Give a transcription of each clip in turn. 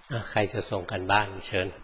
ใครจะส่งกันบ้านเชิญ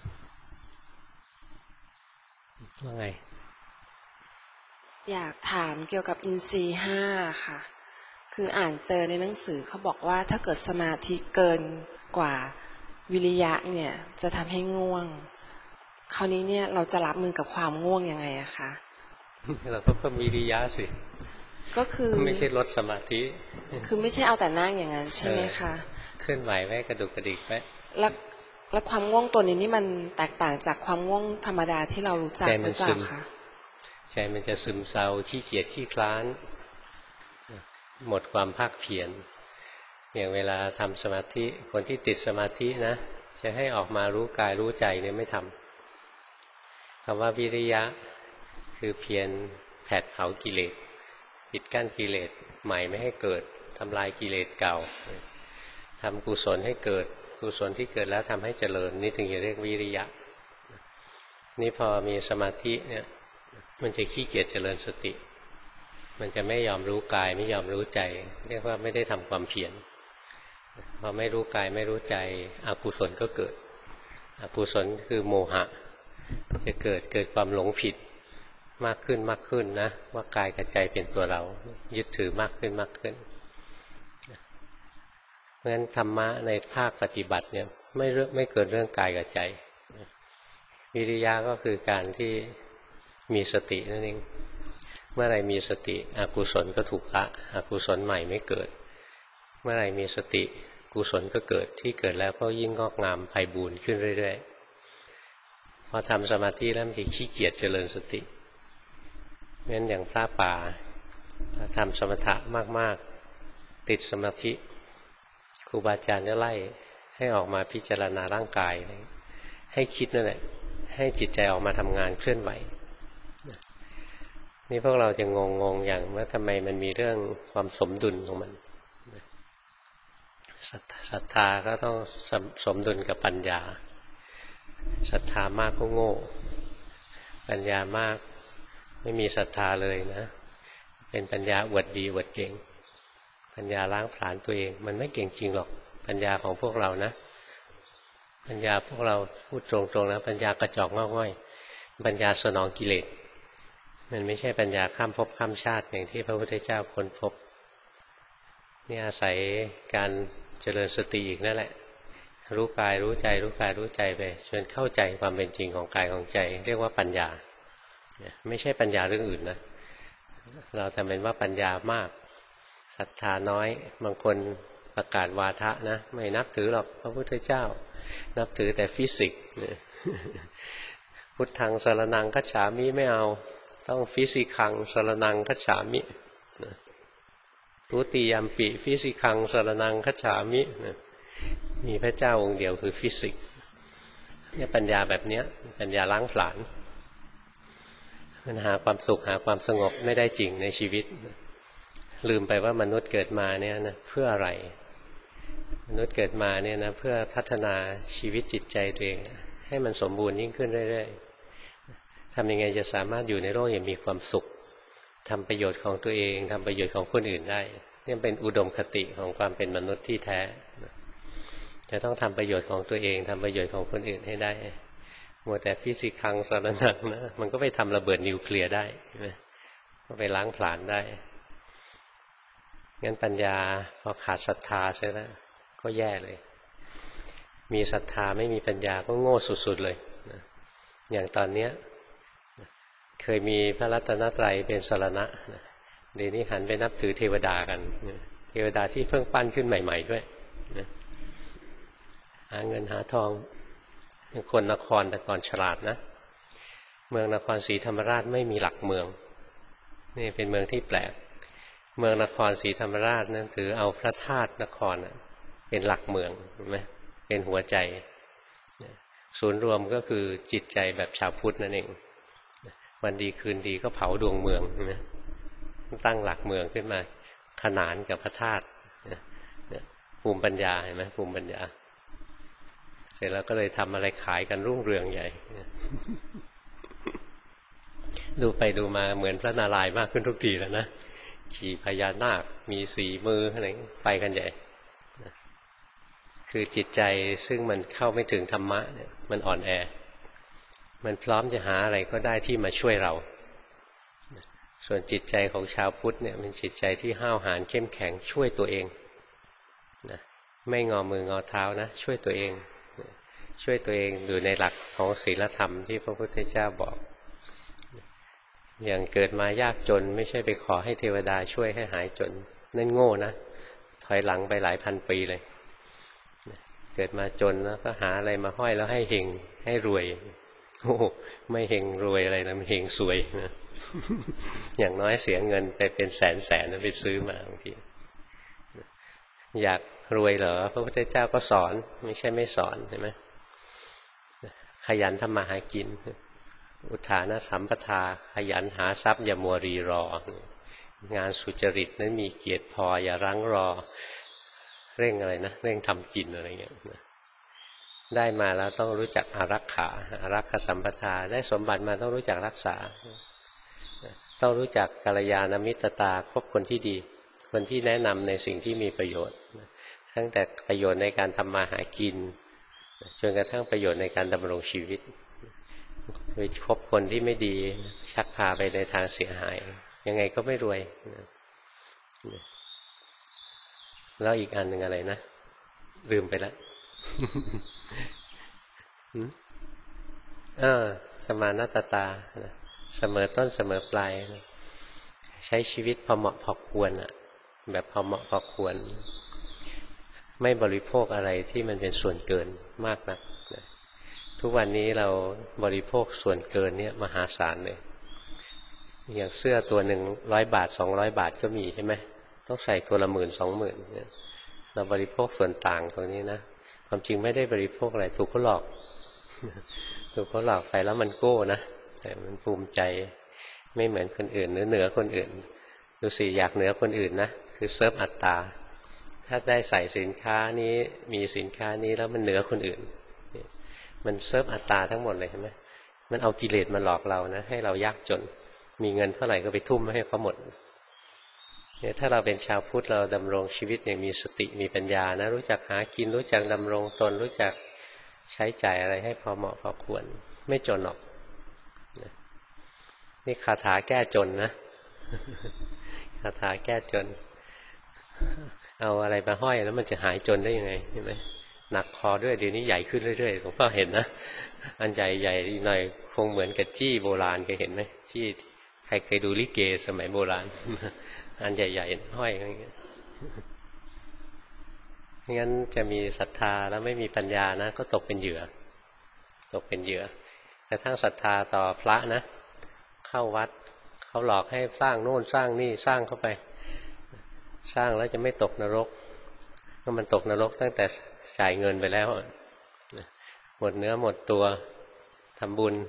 ว่าไงอยากถามเกี่ยวกับอินทรีย์ห้าค่ะคืออ่านเจอในหนังสือเขาบอกว่าถ้าเกิดสมาธิเกินกว่าวิริยะเนี่ยจะทำให้ง่วงคราวนี้เนี่ยเราจะรับมือกับความง่วงยังไงอะคะเราก็เพิ่มวิริยะสิก็คือไม่ใช่ลดสมาธิคือไม่ใช่เอาแต่นั่งอย่างนั้นใช่ไหมคะเคลื่อนไหวไว้กระดุกกระดิกไว้แล้วแล้วความง่วงตัวนี้นี่มันแตกต่างจากความง่วงธรรมดาที่เรารู้จักหรือเปล่าคะใจมันจะซึมเศร้าขี้เกียจขี้คลานหมดความภาคเพียรอย่างเวลาทำสมาธิคนที่ติดสมาธินะจะให้ออกมารู้กายรู้ใจเนี่ยไม่ทำคำว่าวิริยะคือเพียรแผดเผากิเลสปิดกั้นกิเลสใหม่ไม่ให้เกิดทำลายกิเลสเก่าทำกุศลให้เกิดกุศลที่เกิดแล้วทำให้เจริญนี่ถึงจะเรียกวิริยะนี่พอมีสมาธิเนี่ยมันจะขี้เกียจเจริญสติมันจะไม่ยอมรู้กายไม่ยอมรู้ใจเรียกว่าไม่ได้ทำความเพียรพอไม่รู้กายไม่รู้ใจอกุศลก็เกิดอกุศลคือโมหะจะเกิดความหลงผิดมากขึ้นนะว่ากายกับใจเป็นตัวเรายึดถือมากขึ้นเพราะฉะนั้นธรรมะในภาคปฏิบัติเนี่ยไม่เกิดเรื่องกายกับใจวิริยะก็คือการที่มีสตินั่นเองเมื่อไรมีสติอกุศลก็ถูกละอกุศลใหม่ไม่เกิดเมื่อไรมีสติกุศลก็เกิดที่เกิดแล้วก็ยิ่งงอกงามไพบูรย์ขึ้นเรื่อยๆพอทำสมาธิแล้วมันจะขี้เกียจเจริญสติงั้นอย่างพระป่าทำสมถะมากๆติดสมาธิครูบาอาจารย์จะไล่ให้ออกมาพิจารณาร่างกายให้คิดนั่นแหละให้จิตใจออกมาทำงานเคลื่อนไหวนี่พวกเราจะงงอย่างว่าทำไมมันมีเรื่องความสมดุลของมันศรัทธาก็ต้องสมดุลกับปัญญาศรัทธามากก็โง่ปัญญามากไม่มีศรัทธาเลยนะเป็นปัญญาอวดดีอวดเก่งปัญญาล้างผลาญตัวเองมันไม่เก่งจริงหรอกปัญญาของพวกเรานะปัญญาพวกเราพูดตรงๆนะปัญญากระจอกงอกง่อยปัญญาสนองกิเลสมันไม่ใช่ปัญญาข้ามภพข้ามชาติอย่างที่พระพุทธเจ้าค้นพบนี่อาศัยการเจริญสติอีกนั่นแหละรู้กายรู้ใจรู้กายรู้ใจไปจนเข้าใจความเป็นจริงของกายของใจเรียกว่าปัญญาไม่ใช่ปัญญาเรื่องอื่นนะเราทำเป็นว่าปัญญามากศรัทธาน้อยบางคนประกาศวาทะนะไม่นับถือหรอกพระพุทธเจ้านับถือแต่ฟิสิกส์พุทธังสรณังคัจฉามิไม่เอาต้องฟิสิกังสรณังคัจฉามิทุติยัมปิฟิสิกังสรณังคัจฉามิมีพระเจ้าองค์เดียวคือฟิสิกส์เนี่ยปัญญาแบบนี้ปัญญาล้างผลาญมันหาความสุขหาความสงบไม่ได้จริงในชีวิตลืมไปว่ามนุษย์เกิดมาเนี่ยนะเพื่ออะไรมนุษย์เกิดมาเนี่ยนะเพื่อพัฒนาชีวิตจิตใจตัวเองให้มันสมบูรณ์ยิ่งขึ้นเรื่อยๆทำยังไงจะสามารถอยู่ในโลกอย่างมีความสุขทำประโยชน์ของตัวเองทำประโยชน์ของคนอื่นได้นี่เป็นอุดมคติของความเป็นมนุษย์ที่แท้จะต้องทำประโยชน์ของตัวเองทำประโยชน์ของคนอื่นให้ได้มัวแต่ฟิสิกังสรณังนะมันก็ไปทำระเบิดนิวเคลียร์ได้ก็ไปล้างผลาญได้งั้นปัญญาพอขาดศรัทธาใช่ไหมก็แย่เลยมีศรัทธาไม่มีปัญญาก็โง่สุดๆเลยอย่างตอนเนี้ยเคยมีพระรัตนตรัยเป็นสรณะเดี๋ยวนี้หันไปนับถือเทวดากันเทวดาที่เพิ่งปั้นขึ้นใหม่ๆด้วยหาเงินหาทองคนนครแต่ก่อนฉลาดนะเมืองนครศรีธรรมราชไม่มีหลักเมืองนี่เป็นเมืองที่แปลกเมืองนครศรีธรรมราชนั้นถือเอาพระธาตุนครเป็นหลักเมืองเห็นไหมเป็นหัวใจศูนย์รวมก็คือจิตใจแบบชาวพุทธนั่นเองวันดีคืนดีก็เผาดวงเมืองนะตั้งหลักเมืองขึ้นมาขนานกับพระธาตุภูมิปัญญาเห็นไหมภูมิปัญญาเสร็จแล้วก็เลยทำอะไรขายกันรุ่งเรืองใหญ่ดูไปดูมาเหมือนพระนารายณ์มากขึ้นทุกทีแล้วนะขี่พญานาคมี4 มืออะไรไปกันใหญ่คือจิตใจซึ่งมันเข้าไม่ถึงธรรมะเนี่ยมันอ่อนแอมันพร้อมจะหาอะไรก็ได้ที่มาช่วยเราส่วนจิตใจของชาวพุทธเนี่ยเป็นจิตใจที่ห้าวหาญเข้มแข็งช่วยตัวเองนะไม่งอมืองอเท้านะช่วยตัวเองช่วยตัวเองอยู่ในหลักของศีลธรรมที่พระพุทธเจ้าบอกอย่างเกิดมายากจนไม่ใช่ไปขอให้เทวดาช่วยให้หายจนนั่นโง่นะถอยหลังไปหลายพันปีเลยเกิดมาจนแล้วก็หาอะไรมาห้อยแล้วให้เฮงให้รวยโอ้ไม่เฮงรวยอะไรนะมันเฮงซวยนะอย่างน้อยเสียเงินไปเป็นแสนแสนไปซื้อมาบางทีอยากรวยเหรอพระพุทธเจ้าก็สอนไม่ใช่ไม่สอนใช่ไหมขยันทำมาหากินอุทานสัมปทาขยันหาทรัพย์อย่ามัวรีรองานสุจริตนั้นมีเกียรติพออย่ารั้งรอเร่งอะไรนะเร่งทำกินอะไรเงี้ยได้มาแล้วต้องรู้จักอารักขาอารักขสัมปทาได้สมบัติมาต้องรู้จักรักษาต้องรู้จักกัลยาณมิตรตาคบคนที่ดีคนที่แนะนำในสิ่งที่มีประโยชน์ตั้งแต่ประโยชน์ในการทำมาหากินจนกระทั่งประโยชน์ในการดำรงชีวิตไปคบคนที่ไม่ดีชักพาไปในทางเสียหายยังไงก็ไม่รวยแล้วอีกอันหนึ่งอะไรนะลืมไปแล้วสมานัตตาเสมอต้นเสมอปลายใช้ชีวิตพอเหมาะพอควรแบบพอเหมาะพอควรไม่บริโภคอะไรที่มันเป็นส่วนเกินมากนักทุกวันนี้เราบริโภคส่วนเกินเนี่ยมหาศาลเลยอย่างเสื้อตัวหนึ่ง100 บาท200 บาทก็มีใช่ไหมต้องใส่ตัวละ10,000-20,000เนี่ยเราบริโภคส่วนต่างตรงนี้นะความจริงไม่ได้บริโภคอะไรถูกเขาหลอกถูกเขาหลอกไปแล้วมันโก้นะแต่มันภูมิใจไม่เหมือนคนอื่นหรือเหนือคนอื่นดูสิอยากเหนือคนอื่นนะคือเซิร์ฟอัตตาถ้าได้ใส่สินค้านี้มีสินค้านี้แล้วมันเหนือคนอื่นมันเซิร์ฟอัตตาทั้งหมดเลยใช่ไหมมันเอากิเลสมาหลอกเรานะให้เรายากจนมีเงินเท่าไหร่ก็ไปทุ่มให้เขาหมดเนี่ยถ้าเราเป็นชาวพุทธเราดำรงชีวิตอย่างมีสติมีปัญญานะรู้จักหากินรู้จักดำรงตนรู้จักใช้จ่ายอะไรให้พอเหมาะพอควรไม่จนหรอกนี่คาถาแก้จนนะคาถาแก้จนเอาอะไรมาห้อยแล้วมันจะหายจนได้ยังไงเห็นไหมหนักคอด้วยเดี๋ยวนี้ใหญ่ขึ้นเรื่อยๆผมก็เห็นนะอันใหญ่ๆหน่อยคงเหมือนกับจี้โบราณเคยเห็นไหมจี้ใครเคยดูลิเกสมัยโบราณอันใหญ่ๆห้อยอย่างเงี้ยงั้นจะมีศรัทธาแล้วไม่มีปัญญานะก็ตกเป็นเหยื่อตกเป็นเหยื่อกระทั่งศรัทธาต่อพระนะเข้าวัดเขาหลอกให้สร้างโน่นสร้างนี่สร้างเข้าไปสร้างแล้วจะไม่ตกนรกก็มันตกนรกตั้งแต่จ่ายเงินไปแล้วหมดเนื้อหมดตัวทำบุญ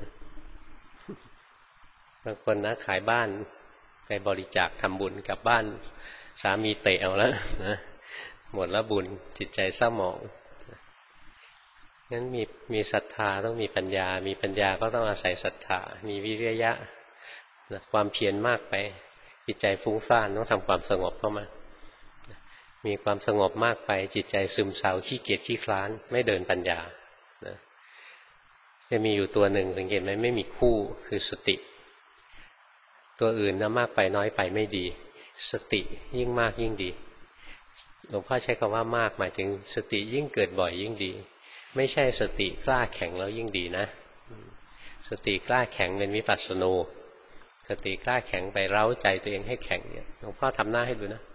บางคนนะขายบ้านไปบริจาคทำบุญกลับบ้านสามีเตะเอาแล้วนะหมดแล้วบุญจิตใจเศร้าหมองงั้นมีศรัทธาต้องมีปัญญามีปัญญาก็ต้องอาศัยศรัทธามีวิริยะความเพียรมากไปจิตใจฟุ้งซ่านต้องทำความสงบเข้ามามีความสงบมากไปจิตใจซึมเศร้าขี้เกียจขี้คลานไม่เดินปัญญาจะมีอยู่ตัวหนึ่งสังเกตไหมไม่มีคู่คือสติตัวอื่นนะมากไปน้อยไปไม่ดีสติยิ่งมากยิ่งดีหลวงพ่อใช้คำว่ามากหมายถึงสติยิ่งเกิดบ่อยยิ่งดีไม่ใช่สติกล้าแข็งแล้วยิ่งดีนะสติกล้าแข็งเป็นวิปัสสนูสติกล้าแข็งไปเร้าใจตัวเองให้แข็งเนี่ยหลวงพ่อทำหน้าให้ดูนะ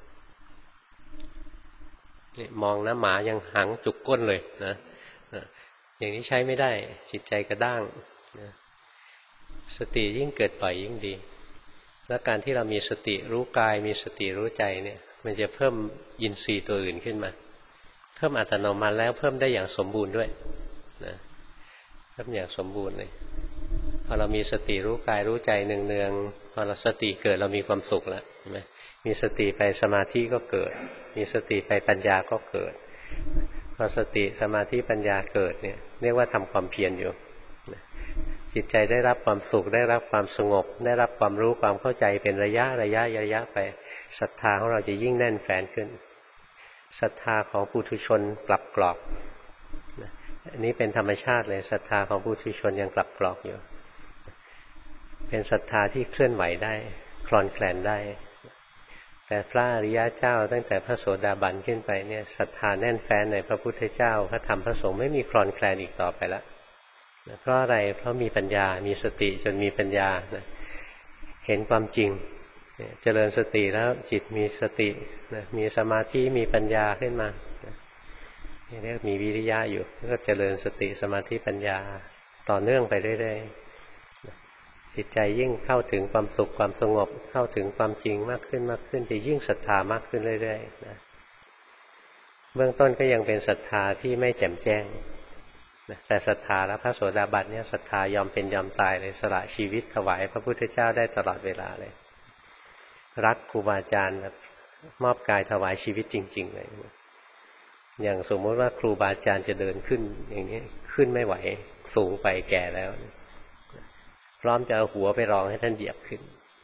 นี่มองนะหมายังหังจุกก้นเลยนะอย่างนี้ใช้ไม่ได้จิตใจกระด้างนะสติยิ่งเกิดบ่อยยิ่งดีและการที่เรามีสติรู้กายมีสติรู้ใจเนี่ยมันจะเพิ่มอินทรีย์ตัวอื่นขึ้นมาเพิ่มอัตโนมัติแล้วเพิ่มได้อย่างสมบูรณ์ด้วยนะเพิ่มอย่างสมบูรณ์เลยพอเรามีสติรู้กายรู้ใจเนืองๆพอเราสติเกิดเรามีความสุขแล้วเห็นไหมมีสติไปสมาธิก็เกิดมีสติไปปัญญาก็เกิดพอสติสมาธิปัญญาเกิดเนี่ยเรียกว่าทำความเพียรอยู่จิตใจได้รับความสุขได้รับความสงบได้รับความรู้ความเข้าใจเป็นระยะไปศรัทธาของเราจะยิ่งแน่นแฟ้นขึ้นศรัทธาของปุถุชนกลับกรอกอันนี้เป็นธรรมชาติเลยศรัทธาของปุถุชนยังกลับกรอกอยู่เป็นศรัทธาที่เคลื่อนไหวได้คลอนแคลนได้แต่พระอริยเจ้าตั้งแต่พระโสดาบันขึ้นไปเนี่ยศรัทธาแน่นแฟ้นในพระพุทธเจ้าพระธรรมพระสงฆ์ไม่มีคลอนแคลนอีกต่อไปแล้วเพราะอะไรเพราะมีปัญญามีสติจนมีปัญญาเห็นความจริงเจริญสติแล้วจิตมีสติมีสมาธิมีปัญญาขึ้นมาเรียกมีวิริยะอยู่ก็เจริญสติสมาธิปัญญาต่อเนื่องไปเรื่อยๆจิตใจยิ่งเข้าถึงความสุขความสงบเข้าถึงความจริงมากขึ้นมากขึ้นจะยิ่งศรัทธามากขึ้นเรื่อยๆนะเบื้องต้นก็ยังเป็นศรัทธาที่ไม่แจ่มแจ้งแต่ศรัทธาแล้วพระโสดาบันเนี่ยศรัทธายอมเป็นยอมตายเลยสละชีวิตถวายพระพุทธเจ้าได้ตลอดเวลาเลยรักครูบาอาจารย์มอบกายถวายชีวิตจริงๆเลยอย่างสมมติว่าครูบาอาจารย์จะเดินขึ้นอย่างนี้ขึ้นไม่ไหวสูงไปแก่แล้วพร้อมจะเอาหัวไปรองให้ท่านเหยียบขึ้น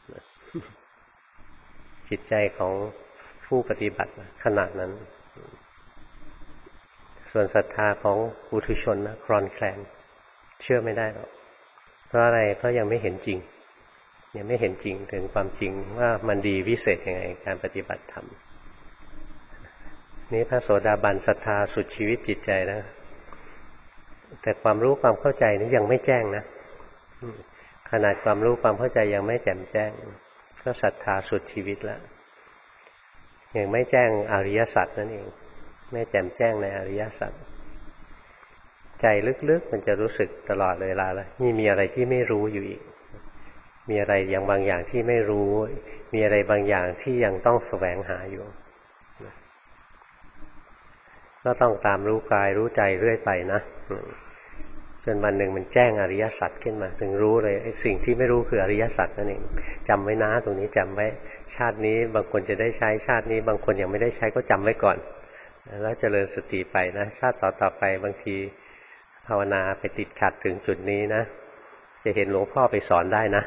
จิตใจของผู้ปฏิบัติขนาดนั้นส่วนศรัทธาของปุถุชนนะคลอนแคลนเชื่อไม่ได้หรอกเพราะอะไรเพราะยังไม่เห็นจริงยังไม่เห็นจริงถึงความจริงว่ามันดีวิเศษยังไงการปฏิบัติธรรมนี้พระโสดาบันศรัทธาสุดชีวิตจิตใจนะแต่ความรู้ความเข้าใจนี้ยังไม่แจ้งนะขนาดความรู้ความเข้าใจยังไม่แจ่มแจ้งก็ศรัทธาสุดชีวิตแล้วยังไม่แจ้งอริยสัจนั่นเองไม่แจ่มแจ้งในอริยสัจใจลึกๆมันจะรู้สึกตลอดเวลาเลยนี่มีอะไรที่ไม่รู้อยู่อีกมีอะไรอย่างบางอย่างที่ไม่รู้มีอะไรบางอย่างที่ยังต้องแสวงหาอยู่ก็ต้องตามรู้กายรู้ใจเรื่อยไปนะจนวันหนึ่งมันแจ้งอริยสัจขึ้นมาถึงรู้เลยไอ้สิ่งที่ไม่รู้คืออริยสัจนั่นเองจำไว้นะตรงนี้จำไว้ชาตินี้บางคนจะได้ใช้ชาตินี้บางคนยังไม่ได้ใช้ก็จำไว้ก่อนแล้วเจริญสติไปนะชาติต่อไปบางทีภาวนาไปติดขัดถึงจุดนี้นะจะเห็นหลวงพ่อไปสอนได้นะ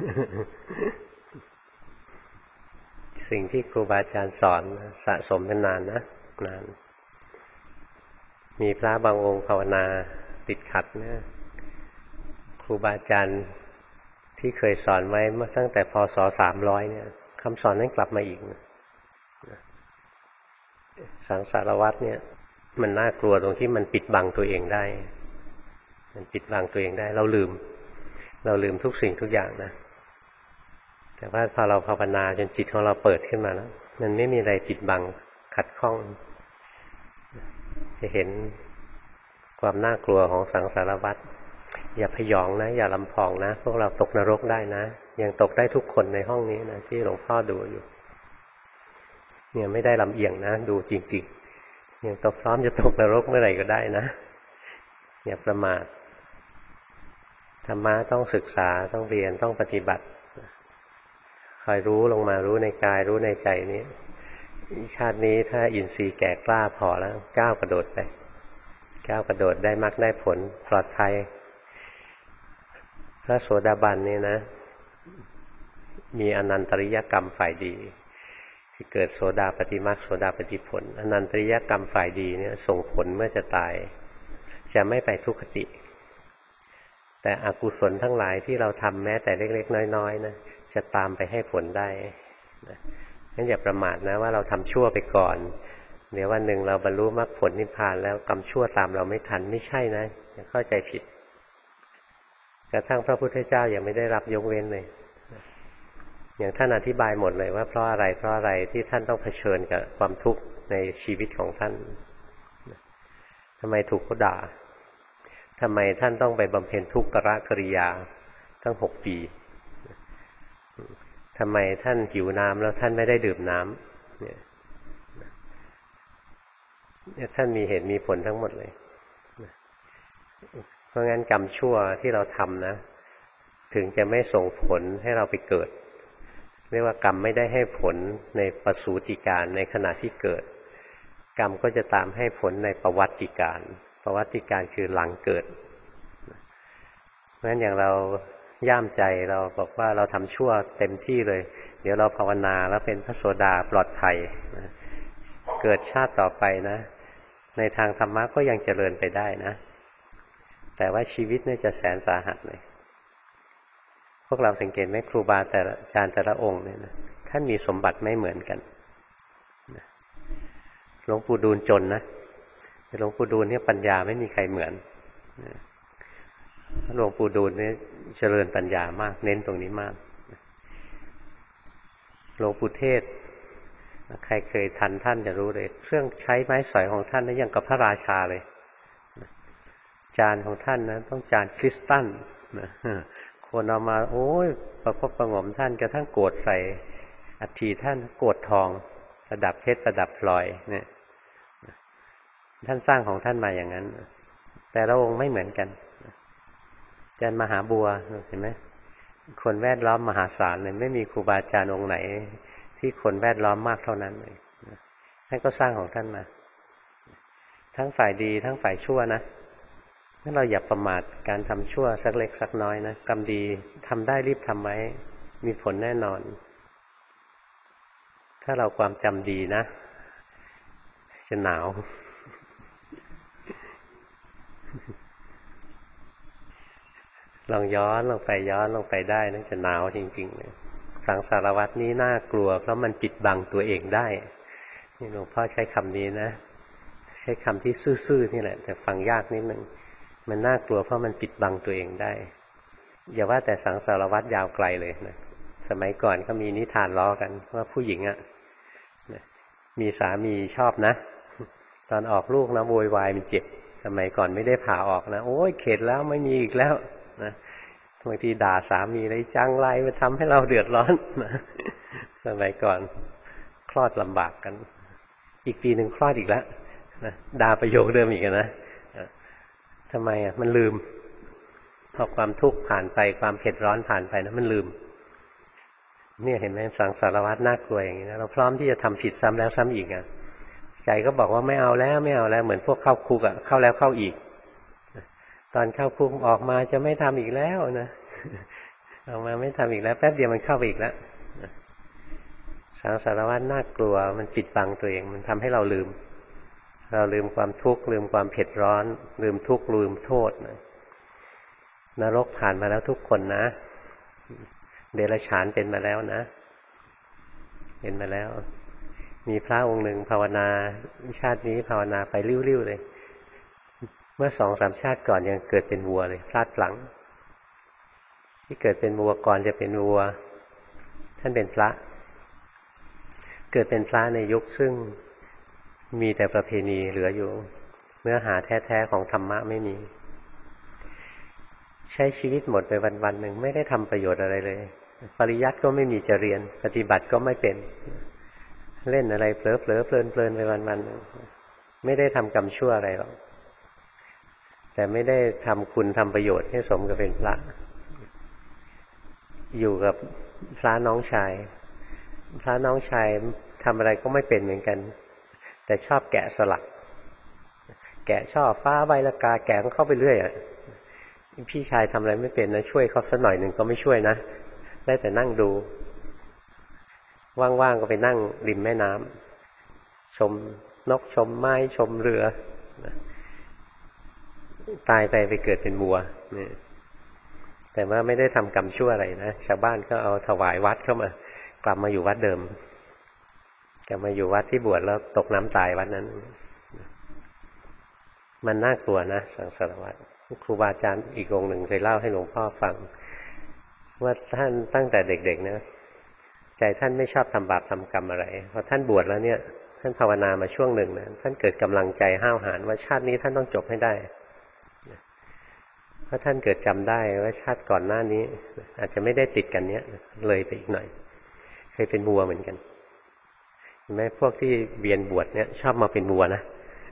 สิ่งที่ครูบาอาจารย์สอนสะสมเป็นนานนะนานมีพระบางองค์ภาวนาติดขัดนะครูบาอาจารย์ที่เคยสอนไว้เมื่อตั้งแต่พ.ศ. 300เนี่ยคำสอนนั้นกลับมาอีกนะสังสารวัฏเนี่ยมันน่ากลัวตรงที่มันปิดบังตัวเองได้มันปิดบังตัวเองได้เราลืมทุกสิ่งทุกอย่างนะแต่ว่าพอเราภาวนาจนจิตของเราเปิดขึ้นมาแล้วมันไม่มีอะไรปิดบังขัดข้องจะเห็นความน่ากลัวของสังสารวัฏอย่าพยองนะอย่าลำพองนะพวกเราตกนรกได้นะยังตกได้ทุกคนในห้องนี้นะที่หลวงพ่อดูอยู่เนี่ยไม่ได้ลำเอียงนะดูจริงๆยังตกพร้อมจะตกนรกเมื่อไหร่ก็ได้นะอย่าประมาทธรรมะต้องศึกษาต้องเรียนต้องปฏิบัติคอยรู้ลงมารู้ในกายรู้ในใจนี้ชาตินี้ถ้าอินทรีย์แก่กล้าพอแล้วก้าวกระโดดไปก้าวกระโดดได้มรรคได้ผลปลอดภัยพระโสดาบันนี่นะมีอนันตริยกรรมฝ่ายดีที่เกิดโสดาปฏิมรรคโสดาปฏิผลอนันตริยกรรมฝ่ายดีเนี่ยส่งผลเมื่อจะตายจะไม่ไปทุกขติแต่อกุศลทั้งหลายที่เราทำแม้แต่เล็กๆน้อยๆนะจะตามไปให้ผลได้นะงั้นอย่าประมาทนะว่าเราทำชั่วไปก่อนเดี๋ยววันหนึ่งเราบรรลุมรรคผลนิพพานแล้วกรรมชั่วตามเราไม่ทันไม่ใช่นะอย่าเข้าใจผิดกระทั่งพระพุทธเจ้ายังไม่ได้รับยกเว้นเลยอย่างท่านอธิบายหมดเลยว่าเพราะอะไรที่ท่านต้องเผชิญกับความทุกข์ในชีวิตของท่านทำไมถูกเขาด่าทำไมท่านต้องไปบำเพ็ญทุกขกริยาตั้ง6 ปีทำไมท่านหิวน้ำแล้วท่านไม่ได้ดื่มน้ำเนี่ยท่านมีเหตุมีผลทั้งหมดเลยเพราะงั้นกรรมชั่วที่เราทำนะถึงจะไม่ส่งผลให้เราไปเกิดเรียกว่ากรรมไม่ได้ให้ผลในประสูติการในขณะที่เกิดกรรมก็จะตามให้ผลในประวัติการคือหลังเกิดเพราะฉะนั้นอย่างเราย่ามใจเราบอกว่าเราทำชั่วเต็มที่เลยเดี๋ยวเราภาวนาแล้วเป็นพระโสดาปลอดภัยเกิดชาติต่อไปนะในทางธรรมะก็ยังเจริญไปได้นะแต่ว่าชีวิตเนี่ยจะแสนสาหัสเลยพวกเราสังเกตไหมครูบาแต่ละอาจารย์แต่ละองค์เนี่ยนะท่านมีสมบัติไม่เหมือนกันหลวงปู่ดูลจนนะหลวงปู่ดูลเนี่ยปัญญาไม่มีใครเหมือนหลวงปู่ดูลเนี่ยเจริญปัญญามากเน้นตรงนี้มากหลวงปู่เทศใครเคยทันท่านจะรู้เลยเครื่องใช้ไม้สอยของท่านนะอย่างกับพระราชาเลยจานของท่านนะต้องจานคริสตัลนะคนเอามาโอ้ยประคบประหงมท่านกระทั่งโกรธใส่อัฐิท่านโกรธทองประดับเพชรประดับพลอยเนี่ยท่านสร้างของท่านมาอย่างนั้นแต่ละองค์ไม่เหมือนกันอาจารย์มหาบัวเห็นไหมคนแวดล้อมมหาศาลเลยไม่มีครูบาอาจารย์องค์ไหนที่คนแวดล้อมมากเท่านั้นเลยท่านก็สร้างของท่านมาทั้งฝ่ายดีทั้งฝ่ายชั่วนะถ้าเราอย่าประมาทการทำชั่วสักเล็กสักน้อยนะกรรมดีทำได้รีบทำไว้มีผลแน่นอนถ้าเราความจำดีนะจะหนาวลองย้อนลงไปได้นะจะหนาวจริงๆเลยสังสารวัฏนี้น่ากลัวเพราะมันปิดบังตัวเองได้นี่หลวงพ่อใช้คำนี้นะใช้คำที่ซื่อๆนี่แหละแต่ฟังยากนิดนึงมันน่ากลัวเพราะมันปิดบังตัวเองได้อย่าว่าแต่สังสารวัฏยาวไกลเลยนะสมัยก่อนก็มีนิทานล้อกันว่าผู้หญิงอ่ะมีสามีชอบนะตอนออกลูกนะโวยวายมันเจ็บสมัยก่อนไม่ได้ผ่าออกนะโอ้ยเข็ดแล้วไม่มีอีกแล้วนะบางทีด่าสามีเลยจังไรมาทำให้เราเดือดร้อนนะสมัยก่อนคลอดลำบากกันอีกปีหนึ่งคลอดอีกแล้วนะด่าประโยคเดิมอีกนะทำไมอ่ะมันลืมพอความทุกข์ผ่านไปความเผ็ดร้อนผ่านไปนะมันลืมเนี่ยเห็นไหมสังสารวัฏน่ากลัวอย่างนี้นะเราพร้อมที่จะทำผิดซ้ำแล้วซ้ำอีกอ่ะใจก็บอกว่าไม่เอาแล้วไม่เอาแล้วเหมือนพวกเข้าคุกอ่ะเข้าแล้วเข้าอีกตอนเข้าคุกออกมาจะไม่ทำอีกแล้วนะออกมาไม่ทำอีกแล้วแป๊บเดียวมันเข้าไปอีกแล้วสังสารวัฏน่ากลัวมันปิดบังตัวเองมันทำให้เราลืมความทุกข์ลืมความเผ็ดร้อนลืมทุกข์ลืมโทษนรกผ่านมาแล้วทุกคนนะเดรัจฉานเป็นมาแล้วนะเป็นมาแล้วมีพระองค์หนึ่งภาวนาชาตินี้ภาวนาไปริ้วๆเลยเมื่อ 2-3 ชาติก่อนยังเกิดเป็นวัวเลยพลาดพลั้งที่เกิดเป็นวัวก่อนจะเป็นวัวท่านเป็นพระเกิดเป็นพระในยุคซึ่งมีแต่ประเพณีเหลืออยู่เนื้อหาแท้ๆของธรรมะไม่มีใช้ชีวิตหมดไปวันๆหนึ่งไม่ได้ทำประโยชน์อะไรเลยปริยัติก็ไม่มีจะเรียนปฏิบัติก็ไม่เป็นเล่นอะไรเผลอเพลินไปวันๆไม่ได้ทำกรรมชั่วอะไรหรอกแต่ไม่ได้ทำคุณทำประโยชน์ให้สมกับเป็นพระอยู่กับพระน้องชายทำอะไรก็ไม่เป็นเหมือนกันแต่ชอบแกะสลักแกะช่อฟ้าใบละกาแกะเข้าไปเรื่อยอ่ะพี่ชายทำอะไรไม่เป็นนะช่วยเขาสักหน่อยหนึ่งก็ไม่ช่วยนะได้แต่นั่งดูว่างๆก็ไปนั่งริมแม่น้ำชมนกชมไม้ชมเรือตายไปเกิดเป็นวัวนี่แต่ว่าไม่ได้ทำกรรมชั่วอะไรนะชาวบ้านก็เอาถวายวัดเข้ามากลับมาอยู่วัดเดิมกลับมาอยู่วัดที่บวชแล้วตกน้ำตายวัดนั้นมันน่ากลัวนะสังสารวัฏครูบาอาจารย์อีกองค์หนึ่งเคยเล่าให้หลวงพ่อฟังว่าท่านตั้งแต่เด็กๆนะใจท่านไม่ชอบทำบาปทำกรรมอะไรพอท่านบวชแล้วเนี่ยท่านภาวนามาช่วงหนึ่งนะท่านเกิดกำลังใจห้าวหาญว่าชาตินี้ท่านต้องจบให้ได้เพราะท่านเกิดจำได้ว่าชาติก่อนหน้านี้อาจจะไม่ได้ติดกันเนี้ยเลยไปอีกหน่อยเคยเป็นวัวเหมือนกันเห็นไหมพวกที่เวียนบวชเนี่ยชอบมาเป็นวัวนะ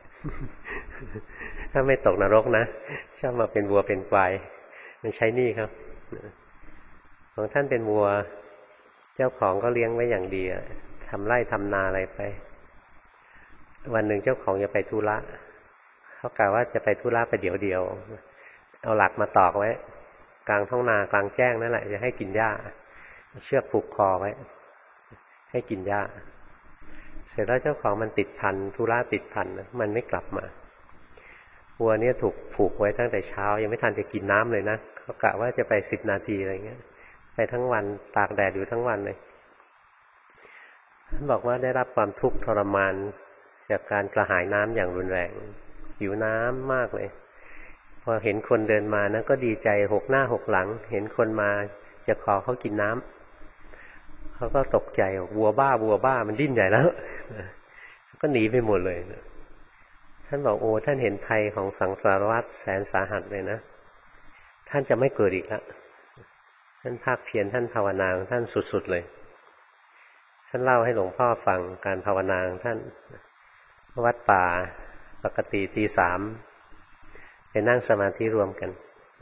ถ้าไม่ตกนรกนะชอบมาเป็นวัวเป็นควายมันใช้หนี้ครับของท่านเป็นวัวเจ้าของก็เลี้ยงไว้อย่างดีทำไร่ทำนาอะไรไปวันหนึ่งเจ้าของจะไปธุระเขากล่าวว่าจะไปธุระไปเดี๋ยวเอาหลักมาตอกไว้กลางท้องนากลางแจ้งนั่นแหละจะให้กินหญ้าเชือกผูกคอไว้ให้กินหญ้าเสร็จแล้วเจ้าของมันติดพันธุระติดพันนะมันไม่กลับมาวัวเนี่ยถูกผูกไว้ตั้งแต่เช้ายังไม่ทันจะกินน้ำเลยนะเขากะว่าจะไป10 นาทีอะไรเงี้ยไปทั้งวันตากแดดอยู่ทั้งวันเลยท่านบอกว่าได้รับความทุกข์ทรมานจากการกระหายน้ำอย่างรุนแรงหิวน้ำมากเลยพอเห็นคนเดินมานะก็ดีใจหกหน้าหกหลังเห็นคนมาจะขอเขากินน้ำเขาก็ตกใจวัวบ้ามันดิ้นใหญ่แล้วก็หนีไปหมดเลยท่านบอกโอ้ท่านเห็นภัยของสังสารวัฏแสนสาหัสเลยนะท่านจะไม่เกิดอีกแล้วท่านภาคเพียรท่านภาวนาของท่านสุดๆเลยท่านเล่าให้หลวงพ่อฟังการภาวนาของท่านวัดป่าปกติตี 3ไปนั่งสมาธิรวมกัน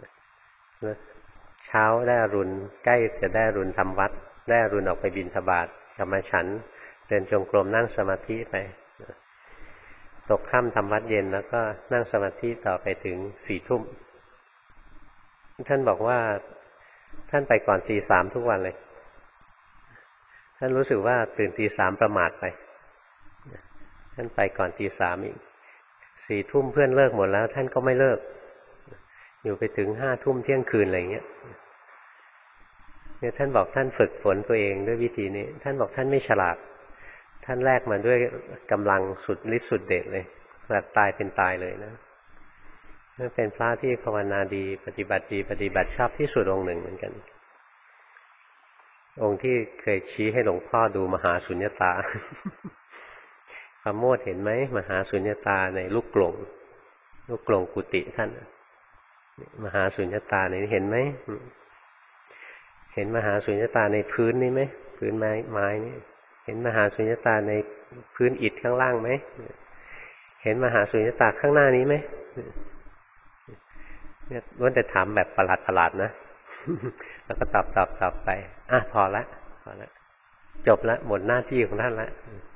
เช้าได้อรุณใกล้จะได้อรุณทำวัดได้อรุณออกไปบิณฑบาตกลับมาฉันเดินจงกรมนั่งสมาธิไปตกค่ำทำวัดเย็นแล้วก็นั่งสมาธิต่อไปถึง4 ทุ่มท่านบอกว่าท่านไปก่อนตี 3ทุกวันเลยท่านรู้สึกว่าตื่นตี 3ประมาทไปท่านไปก่อนตี 3อีก4 ทุ่มเพื่อนเลิกหมดแล้วท่านก็ไม่เลิกอยู่ไปถึง5 ทุ่มเที่ยงคืนอะไรเงี้ยท่านบอกท่านฝึกฝนตัวเองด้วยวิธีนี้ท่านบอกท่านไม่ฉลาดท่านแลกมาด้วยกำลังสุดฤทธิ์สุดเดชเลยแบบตายเป็นตายเลยนะนั่นเป็นพระที่ภาวนาดีปฏิบัติดีปฏิบัติชอบที่สุดองค์หนึ่งเหมือนกันองค์ที่เคยชี้ให้หลวงพ่อดูมหาสุญญตาพระโมทเห็นไหมมหาสุญญตาในลูกกลงกุฏิท่านมหาสุญญตาในนี้เห็นไหมเห็นมหาสุญญตาในพื้นนี่ไหมพื้นไม้นี่เห็นมหาสุญญตาในพื้นอิฐข้างล่างไหมเห็นมหาสุญญตาข้างหน้านี้ไหมเนี่ยล้วนแต่ถามแบบประหลาดนะแล้วก็ตอบไปพอละจบละหมดหน้าที่ของท่านละ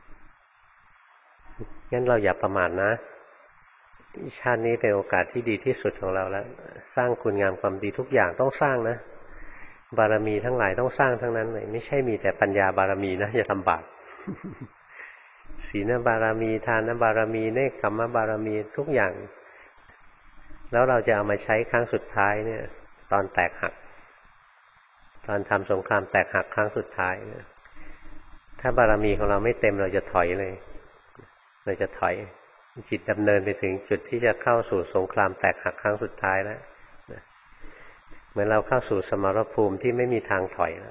งั้นเราอย่าประมาทนะชาตินี้เป็นโอกาสที่ดีที่สุดของเราแล้วสร้างคุณงามความดีทุกอย่างต้องสร้างนะบารมีทั้งหลายต้องสร้างทั้งนั้นเลยไม่ใช่มีแต่ปัญญาบารมีนะอย่าทำบาปศีลบารมีทานบารมีเนกขัมมบารมีทุกอย่างแล้วเราจะเอามาใช้ครั้งสุดท้ายเนี่ยตอนแตกหักตอนทำสงครามแตกหักครั้งสุดท้ายเนี่ยถ้าบารมีของเราไม่เต็มเราจะถอยเลยเราจะถอยจิตดำเนินไปถึงจุดที่จะเข้าสู่สงครามแตกหักครั้งสุดท้ายแล้วเหมือนเราเข้าสู่สมรภูมิที่ไม่มีทางถอยแล้ว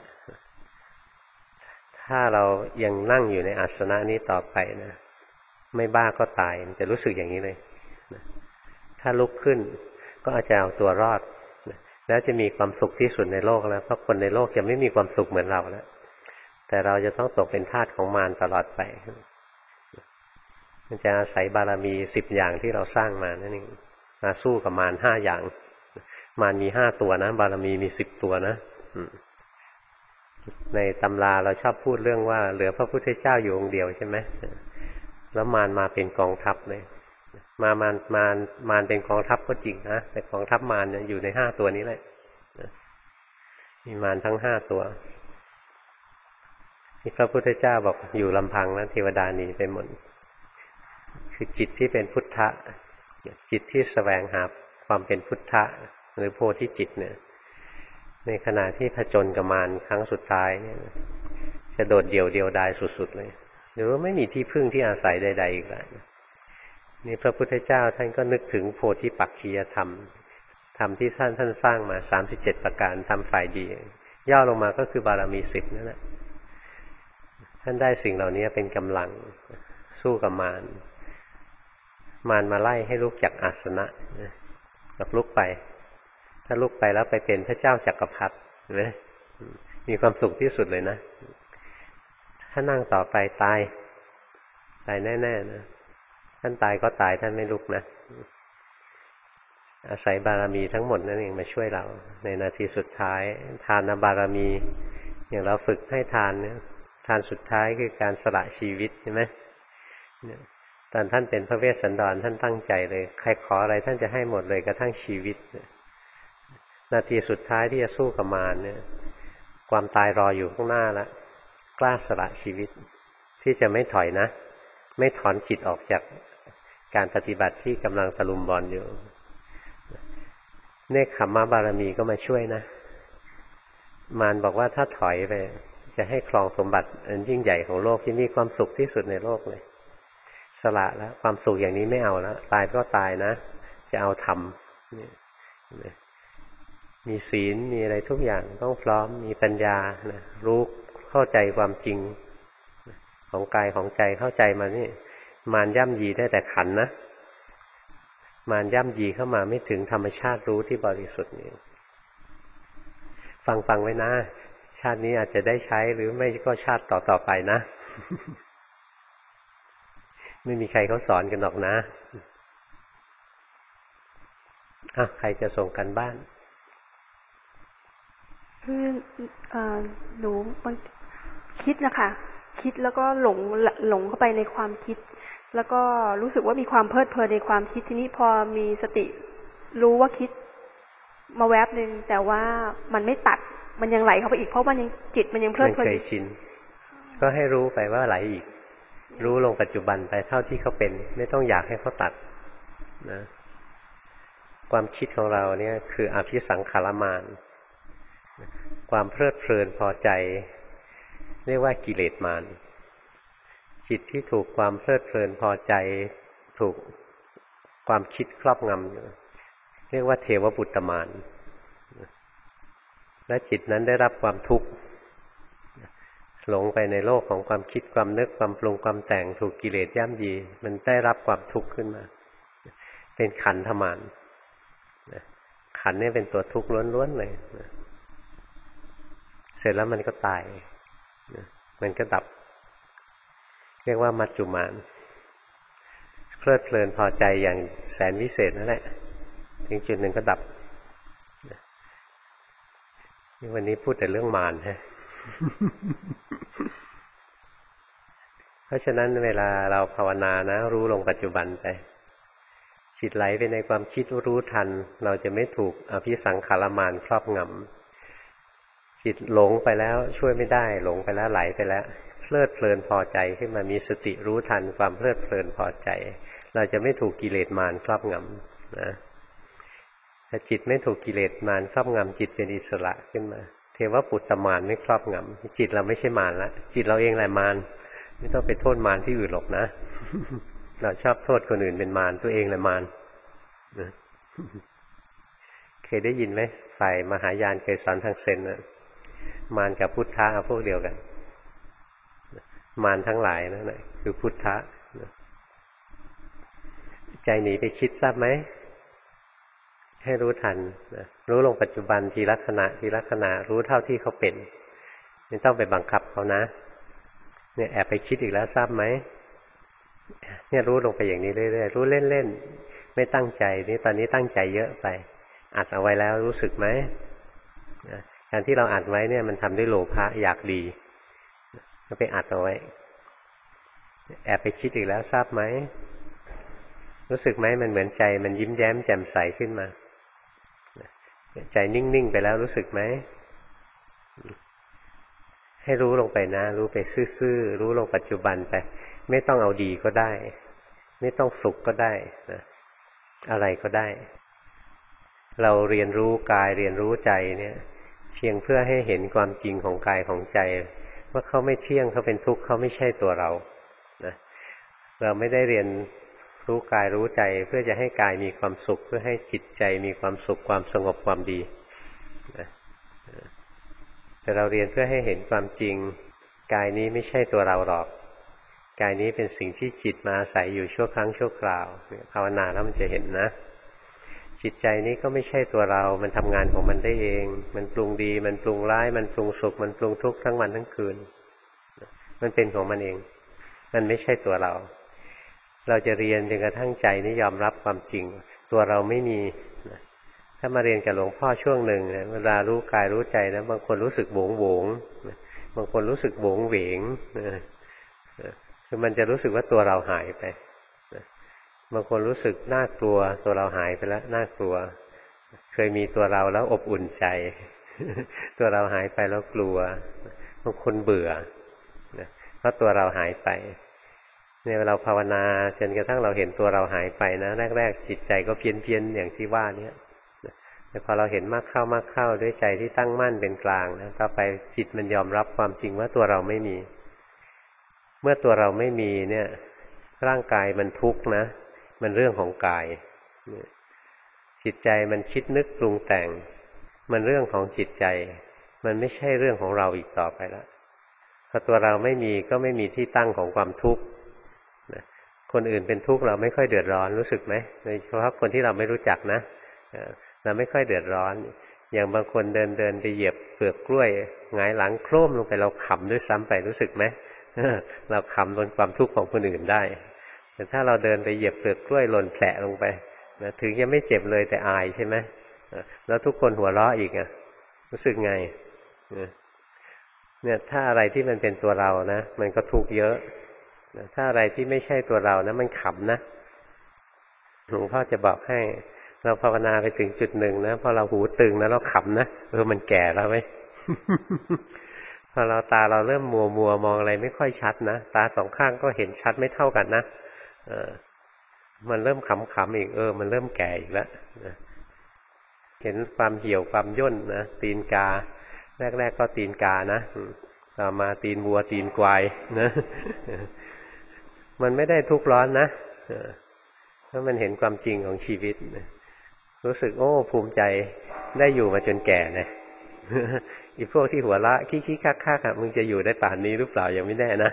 ถ้าเรายังนั่งอยู่ในอาสนะนี้ต่อไปนะไม่บ้าก็ตายมันจะรู้สึกอย่างนี้เลยถ้าลุกขึ้นก็อาจจะเอาตัวรอดแล้วจะมีความสุขที่สุดในโลกแล้วเพราะคนในโลกจะไม่มีความสุขเหมือนเราแล้วแต่เราจะต้องตกเป็นทาสของมารตลอดไปมันจะอาศัยบารมี10 อย่างที่เราสร้างมานั่นเองมาสู้กับมาร5 อย่างมารมี5 ตัวนะบารมีมี10 ตัวนะในตำราเราชอบพูดเรื่องว่าเหลือพระพุทธเจ้าอยู่องค์เดียวใช่ไหมแล้วมารมาเป็นกองทัพเลยมารเป็นกองทัพก็จริงนะแต่กองทัพมารอยู่ใน5 ตัวนี้แหละมีมารทั้ง5 ตัวที่พระพุทธเจ้าบอกอยู่ลำพังนะเทวดาหนีไปหมดคือจิตที่เป็นพุทธะจิตที่แสวงหาความเป็นพุทธะหรือโพธิจิตเนี่ยในขณะที่ผจญกับมารครั้งสุดท้ายเนี่ยจะโดดเดี่ยวดายสุดๆเลยหรือว่าไม่มีที่พึ่งที่อาศัยใดๆอีกแล้วนี่พระพุทธเจ้าท่านก็นึกถึงโพธิปักขียธรรมธรรมที่ท่านสร้างมา37 ประการทำฝ่ายดีย่อลงมาก็คือบารมี10นั่นแหละท่านได้สิ่งเหล่านี้เป็นกำลังสู้กับมารมาไล่ให้ลุกจากอาสนะกับลุกไปถ้าลุกไปแล้วไปเป็นพระเจ้าจักรพรรดิเห็นไหมมีความสุขที่สุดเลยนะถ้านั่งต่อไปตายแน่ๆนะท่านตายก็ตายท่านไม่ลุกนะอาศัยบารมีทั้งหมดนั่นเองมาช่วยเราในนาทีสุดท้ายทานบารมีอย่างเราฝึกให้ทานเนี่ยทานสุดท้ายคือการสละชีวิตใช่ไหมตอนท่านเป็นพระเวสสันดรท่านตั้งใจเลยใครขออะไรท่านจะให้หมดเลยกระทั่งชีวิตนาทีสุดท้ายที่จะสู้กับมารเนี่ยความตายรออยู่ข้างหน้าแล้วกล้าสละชีวิตที่จะไม่ถอยนะไม่ถอนจิตออกจากการปฏิบัติที่กำลังตะลุมบอลอยู่เนคขมมะบารมีก็มาช่วยนะมารบอกว่าถ้าถอยไปจะให้ครองสมบัติอันยิ่งใหญ่ของโลกที่มีความสุขที่สุดในโลกเลยสละแล้วความสุขอย่างนี้ไม่เอาแล้วตายก็ตายนะจะเอาธรรมมีศีลมีอะไรทุกอย่างต้องพร้อมมีปัญญานะรู้เข้าใจความจริงของกายของใจเข้าใจมานี่มารย่ำยีได้แต่ขันนะมารย่ำยีเข้ามาไม่ถึงธรรมชาติรู้ที่บริสุทธิ์นี่ฟังไว้นะชาตินี้อาจจะได้ใช้หรือไม่ก็ชาติต่อไปนะไม่มีใครเขาสอนกันหรอกนะใครจะส่งกันบ้านคือหนูคิดนะคะคิดแล้วก็หลงเข้าไปในความคิดแล้วก็รู้สึกว่ามีความเพลิดเพลินในความคิดทีนี้พอมีสติรู้ว่าคิดมาแวบนึงแต่ว่ามันไม่ตัดมันยังไหลเข้าไปอีกเพราะมันยังจิตมันยังเพลิดเพลินมันเคยชินก็ให้รู้ไปว่าไหลอีกรู้ลงปัจจุบันไปเท่าที่เขาเป็นไม่ต้องอยากให้เขาตัดนะความคิดของเราเนี่ยคืออภิสังขารมารความเพลิดเพลินพอใจเรียกว่ากิเลสมารจิตที่ถูกความเพลิดเพลินพอใจถูกความคิดครอบงำเรียกว่าเทวบุตตมารและจิตนั้นได้รับความทุกข์หลงไปในโลกของความคิดความนึกความปรุงความแต่งถูกกิเลสย่ำยีมันได้รับความทุกข์ขึ้นมาเป็นขันธมารขันนี่เป็นตัวทุกข์ล้วนๆเลยเสร็จแล้วมันก็ตายมันก็ดับเรียกว่ามัจจุมานเพลิดเพลินพอใจอย่างแสนวิเศษนั่นแหละถึงจุดหนึ่งก็ดับวันนี้พูดแต่เรื่องมารฮะ เพราะฉะนั้นเวลาเราภาวนานะรู้ลงปัจจุบันไปจิตไหลไปในความคิดรู้ทันเราจะไม่ถูกอภิสังขารมารครอบงำจิตหลงไปแล้วช่วยไม่ได้หลงไปแล้วไหลไปแล้วเพลิดเพลินพอใจขึ้นมามีสติรู้ทันความเพลิดเพลินพอใจเราจะไม่ถูกกิเลสมารครอบงำนะถ้าจิตไม่ถูกกิเลสมารครอบงำจิตเป็นอิสระขึ้นมาเทวปุตตมารไม่ครอบงำจิตเราไม่ใช่มารละจิตเราเองแหละมารไม่ต้องไปโทษมารที่อื่นหรอกนะ เราชอบโทษคนอื่นเป็นมารตัวเองแหละมารนะเคยได้ยินไหมฝ่ายมหายานเคยสอนทางเซนนะมารกับพุทธะพวกเดียวกันมารทั้งหลายนั่นแหละคือพุทธะใจหนีไปคิดทราบไหมให้รู้ทันนะรู้ลงปัจจุบันทีละขณะทีละขณะรู้เท่าที่เขาเป็นไม่ต้องไปบังคับเขานะเนี่ยแอบไปคิดอีกแล้วทราบไหมเนี่ยรู้ลงไปอย่างนี้เรื่อยๆรู้เล่นๆไม่ตั้งใจนี่ตอนนี้ตั้งใจเยอะไปอัดเอาไว้แล้วรู้สึกไหมการที่เราอัดไว้เนี่ยมันทำด้วยโลภะอยากดีก็ไปอัดเอาไว้แอบไปคิดอีกแล้วทราบไหมรู้สึกไหมมันเหมือนใจมันยิ้มแย้มแจ่มใสขึ้นมาใจนิ่งๆไปแล้วรู้สึกไหมให้รู้ลงไปนะรู้ไปซื่อๆรู้ลงปัจจุบันไปไม่ต้องเอาดีก็ได้ไม่ต้องสุขก็ได้นะอะไรก็ได้เราเรียนรู้กายเรียนรู้ใจเนี่ยเพียงเพื่อให้เห็นความจริงของกายของใจว่าเขาไม่เที่ยงเขาเป็นทุกข์เขาไม่ใช่ตัวเรานะเราไม่ได้เรียนรู้กายรู้ใจเพื่อจะให้กายมีความสุขเพื่อให้จิตใจมีความสุขความสงบความดีนะแต่เราเรียนเพื่อให้เห็นความจริงกายนี้ไม่ใช่ตัวเราหรอกกายนี้เป็นสิ่งที่จิตมาอาศัยอยู่ชั่วครั้งชั่วคราวภาวนาแล้วมันจะเห็นนะจิตใจนี้ก็ไม่ใช่ตัวเรามันทำงานของมันได้เองมันปรุงดีมันปรุงร้ายมันปรุงสุขมันปรุงทุกข์ทั้งวันทั้งคืนมันเป็นของมันเองมันไม่ใช่ตัวเราเราจะเรียนจนกระทั่งใจนี้ยอมรับความจริงตัวเราไม่มีถ้ามาเรียนกับหลวงพ่อช่วงหนึ่งเวลารู้กายรู้ใจนะบางคนรู้สึกโหวงโหวงบางคนรู้สึกโหวงเหวงคือมันจะรู้สึกว่าตัวเราหายไปบางคนรู้สึกน่ากลัวตัวเราหายไปแล้วน่ากลัวเคยมีตัวเราแล้วอบอุ่นใจตัวเราหายไปแล้วกลัวบางคนเบื่อเพราะตัวเราหายไปเนี่ยเราภาวนาจนกระทั่งเราเห็นตัวเราหายไปนะแรกๆจิตใจก็เพี้ยนอย่างที่ว่าเนี่ยแต่พอเราเห็นมากเข้าด้วยใจที่ตั้งมั่นเป็นกลางนะต่อไปจิตมันยอมรับความจริงว่าตัวเราไม่มีเมื่อตัวเราไม่มีเนี่ยร่างกายมันทุกข์นะมันเรื่องของกายจิตใจมันคิดนึกปรุงแต่งมันเรื่องของจิตใจมันไม่ใช่เรื่องของเราอีกต่อไปแล้วพอตัวเราไม่มีก็ไม่มีที่ตั้งของความทุกข์คนอื่นเป็นทุกข์เราไม่ค่อยเดือดร้อนรู้สึกไหมโดยเฉพาะคนที่เราไม่รู้จักนะเราไม่ค่อยเดือดร้อนอย่างบางคนเดินไปเหยียบเปลือกกล้วยหงายหลังโคร่มลงไปเราขำด้วยซ้ำไปรู้สึกไหมเราขำบนความทุกข์ของคนอื่นได้แต่ถ้าเราเดินไปเหยียบเปลือกกล้วยหล่นแผลลงไปถึงยังไม่เจ็บเลยแต่อายใช่ไหมแล้วทุกคนหัวเราะอีกรู้สึกไงเนี่ยถ้าอะไรที่มันเป็นตัวเรานะมันก็ทุกข์เยอะถ้าอะไรที่ไม่ใช่ตัวเรานะมันขำนะหลวงพ่อจะบอกให้เราภาวนาไปถึงจุดหนึ่งนะพอเราหูตึงนะเราขำนะมันแก่แล้วไหม พอเราตาเราเริ่มมัวมองอะไรไม่ค่อยชัดนะตาสองข้างก็เห็นชัดไม่เท่ากันนะมันเริ่มขำอีกมันเริ่มแก่อีกแล้วเห็นความเหี่ยวความย่นนะตีนกาแรกก็ตีนกานะต่อมาตีนวัวตีนควายนะมันไม่ได้ทุกข์ร้อนนะเพราะมันเห็นความจริงของชีวิตรู้สึกภูมิใจได้อยู่มาจนแก่นะอีพวกที่หัวละขี้คักๆมึงจะอยู่ได้ป่านนี้หรือเปล่ายังไม่แน่นะ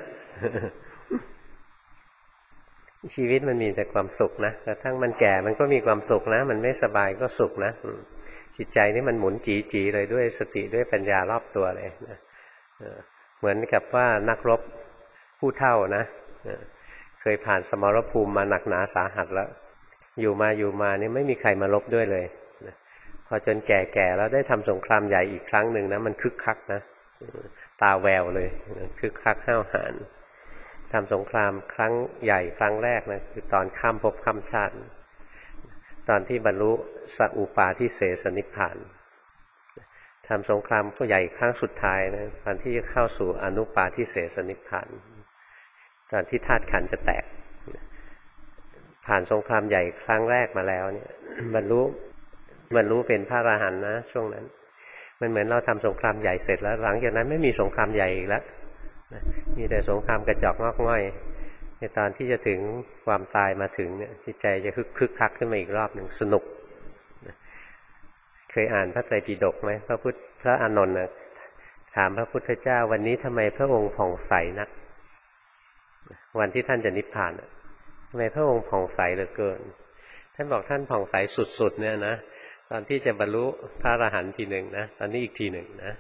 ชีวิตมันมีแต่ความสุขนะกระทั่งมันแก่มันก็มีความสุขนะมันไม่สบายก็สุขนะจิตใจนี่มันหมุนจีๆเลยด้วยสติด้วยปัญญารอบตัวเลยนะเหมือนกับว่านักรบผู้เฒ่านะเคยผ่านสมรภูมิมาหนักหนาสาหัสแล้วอยู่มานี่ไม่มีใครมารบด้วยเลยพอจนแก่แล้วได้ทำสงครามใหญ่อีกครั้งหนึ่งนะมันคึกคักนะตาแววเลยคึกคักห้าวหาญทำสงครามครั้งใหญ่ครั้งแรกนะคือตอนข้ามภพข้ามชาติตอนที่บรรลุสัอุปาทิเสสนิพพานทำสงครามผู้ใหญ่ครั้งสุดท้ายนะตอนที่เข้าสู่อนุปาทิเสสนิพพานตอนที่ธาตุขันธ์จะแตกผ่านสงครามใหญ่ครั้งแรกมาแล้วเนี่ยบรรลุเป็นพระอรหันต์นะช่วงนั้นมันเหมือนเราทำสงครามใหญ่เสร็จแล้วหลังจากนั้นไม่มีสงครามใหญ่อีกแล้วมีแต่สงครามกระจอกงอกง่อยในตอนที่จะถึงความตายมาถึงเนี่ยจิตใจจะคึกคักขึ้นมาอีกรอบหนึ่งสนุกเคยอ่านพระไตรปิฎกไหมพระอานนท์ถามพระพุทธเจ้าวันนี้ทำไมพระองค์ผ่องใสนักวันที่ท่านจะนิพพานทำไมพระองค์ผ่องใสเหลือเกินท่านบอกท่านผ่องใสสุดๆเนี่ยนะตอนที่จะบรรลุพระอรหันต์ทีหนึ่งนะตอนนี้อีกทีหนึ่งนะ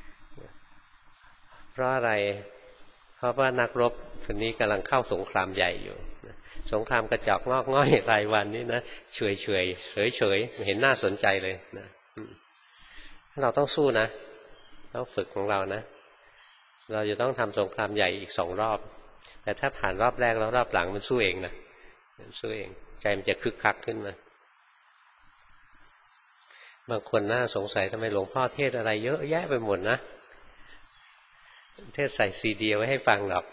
เพราะอะไรเพราะว่านักรบคนนี้กำลังเข้าสงครามใหญ่อยู่สงครามกระจอกงอกง่อยรายวันนี้นะเฉยเห็นน่าสนใจเลยนะเราต้องสู้นะต้องฝึกของเรานะเราจะต้องทำสงครามใหญ่อีก2 รอบแต่ถ้าผ่านรอบแรกแล้วรอบหลังมันสู้เองนะสู้เองใจมันจะคึกคักขึ้นมาบางคนน่าสงสัยทำไมหลวงพ่อเทศอะไรเยอะแยะไปหมดนะเทศใส่ซีดีไว้ให้ฟังหรอก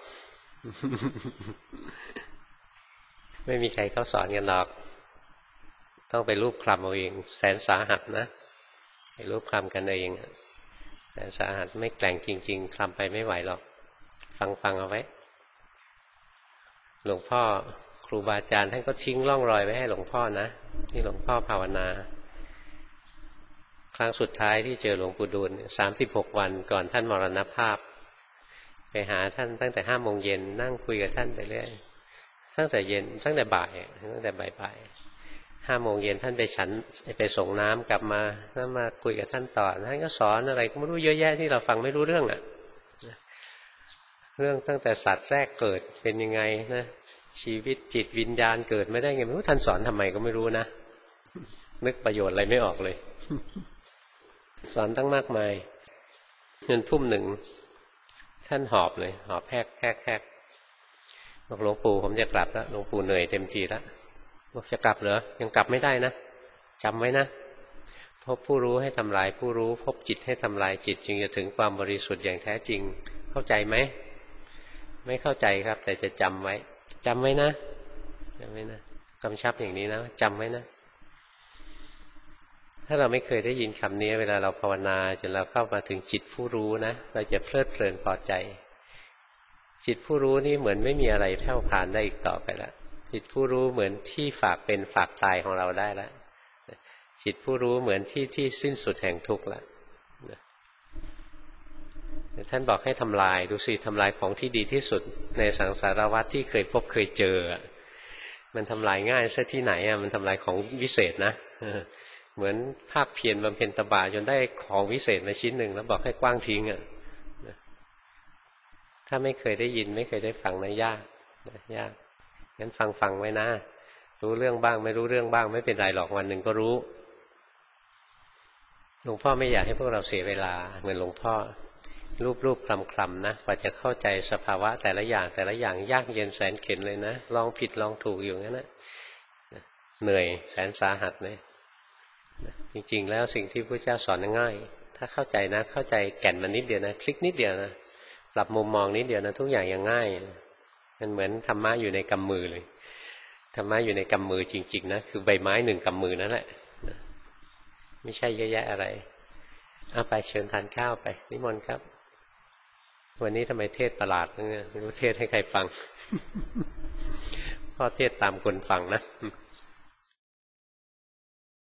ไม่มีใครเขาสอนกันหรอกต้องไปรูปคลำเอาเองแสนสาหัสนะไปรูปคลำกันเองแสนสาหัสไม่แกร่งจริงๆคลำไปไม่ไหวหรอกฟังเอาไว้หลวงพ่อครูบาอาจารย์ท่านก็ทิ้งร่องรอยไว้ให้หลวงพ่อนะที่หลวงพ่อภาวนาครั้งสุดท้ายที่เจอหลวงปู่ดูล36 วันก่อนท่านมรณภาพไปหาท่านตั้งแต่5 โมงเย็นนั่งคุยกับท่านไปเรื่อยตั้งแต่เย็นตั้งแต่บ่าย5 โมงเย็นท่านไปฉันไปส่งน้ำกลับมาแล้วมาคุยกับท่านต่อท่านก็สอนอะไรก็ไม่รู้เยอะแยะที่เราฟังไม่รู้เรื่องเรื่องตั้งแต่สัตว์แรกเกิดเป็นยังไงนะชีวิตจิตวิญญาณเกิดไม่ได้ไงไม่รู้ท่านสอนทำไมก็ไม่รู้นะนึกประโยชน์อะไรไม่ออกเลยสอนตั้งมากมายเงินทุ่ม 1ท่านหอบเลยหอบแฮกบอกหลวงปู่ผมจะกลับแล้วหลวงปู่เหนื่อยเต็มทีแล้วบอกจะกลับเหรอยังกลับไม่ได้นะจำไว้นะพบผู้รู้ให้ทำลายผู้รู้พบจิตให้ทำลายจิตจึงจะถึงความบริสุทธิ์อย่างแท้จริงเข้าใจไหมไม่เข้าใจครับแต่จะจำไว้จำไว้นะจำไว้นะกำชับอย่างนี้นะจำไว้นะถ้าเราไม่เคยได้ยินคำนี้เวลาเราภาวนาจนเราเข้ามาถึงจิตผู้รู้นะเราจะเพลิดเพลินพอใจจิตผู้รู้นี่เหมือนไม่มีอะไรแผ่วพานได้อีกต่อไปแล้วจิตผู้รู้เหมือนที่ฝากเป็นฝากตายของเราได้แล้วจิตผู้รู้เหมือนที่สิ้นสุดแห่งทุกข์แล้วท่านบอกให้ทำลายดูสิทำลายของที่ดีที่สุดในสังสารวัฏที่เคยพบเคยเจอมันทำลายง่ายซะที่ไหนมันทำลายของวิเศษนะเหมือนภาคเพียรบำเพ็ญตบะจนได้ของวิเศษมาชิ้นหนึ่งแล้วบอกให้กว้างทิ้งถ้าไม่เคยได้ยินไม่เคยได้ฟังนะยากงั้นฟังไว้นะรู้เรื่องบ้างไม่รู้เรื่องบ้างไม่เป็นไรหรอกวันหนึ่งก็รู้หลวงพ่อไม่อยากให้พวกเราเสียเวลาเหมือนหลวงพ่อรูปคลำนะกว่าจะเข้าใจสภาวะแต่ละอย่างยากเย็นแสนเข็ญเลยนะลองผิดลองถูกอยู่งั้นนะเหนื่อยแสนสาหัสเลยจริงๆแล้วสิ่งที่พระเจ้าสอนง่ายถ้าเข้าใจนะเข้าใจแก่นมันนิดเดียวนะคลิกนิดเดียวนะปรับมุมมองนิดเดียวนะทุกอย่างยังง่ายมันเหมือนธรรมะอยู่ในกำมือเลยธรรมะอยู่ในกำมือจริงๆนะคือใบไม้หนึ่งกำมือนั่นแหละไม่ใช่เยอะแยะอะไรเอาไปเชิญทานข้าวไปนิมนต์ครับวันนี้ทำไมเทศประหลาดเนี่ยไม่รู้เทศให้ใครฟังพ่อเทศตามคนฟังนะ